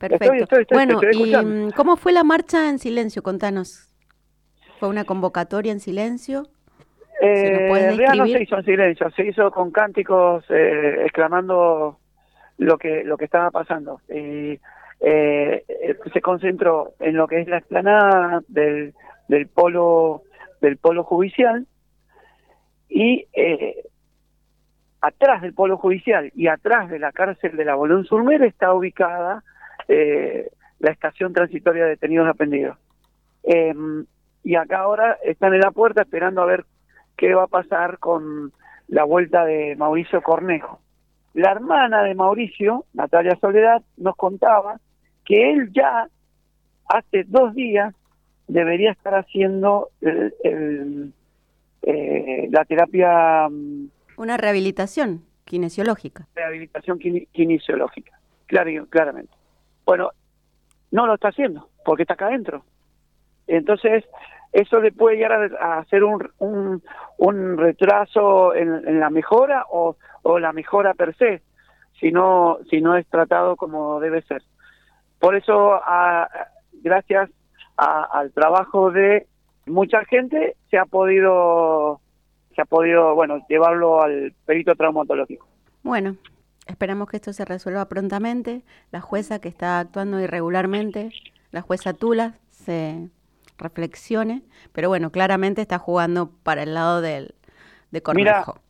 Perfecto. Te Bueno, estoy ¿y escuchando. cómo fue la marcha en silencio? Contanos. ¿Fue una convocatoria en silencio? Si nos puedes En realidad no se describir. hizo en silencio, se hizo con cánticos exclamando lo que estaba pasando. Y se concentró en lo que es la explanada del polo judicial y atrás del polo judicial y atrás de la cárcel de la Boulogne-sur-Mer está ubicada la estación transitoria de detenidos aprendidos. Eh, y acá ahora están en la puerta esperando a ver qué va a pasar con la vuelta de Mauricio Cornejo. La hermana de Mauricio, Natalia Soledad, nos contaba que él ya hace 2 días debería estar haciendo la terapia Una rehabilitación kinesiológica. rehabilitación kinesiológica, claramente. Bueno, no lo está haciendo porque está acá adentro. Entonces, eso le puede llegar a hacer un retraso en la mejora o la mejora per se, si no es tratado como debe ser. Por eso, gracias al trabajo de mucha gente, se ha podido, bueno, llevarlo al perito traumatológico. Bueno, esperamos que esto se resuelva prontamente. La jueza que está actuando irregularmente, la jueza Tula, se reflexione. Pero bueno, claramente está jugando para el lado de Mira, Cornejo.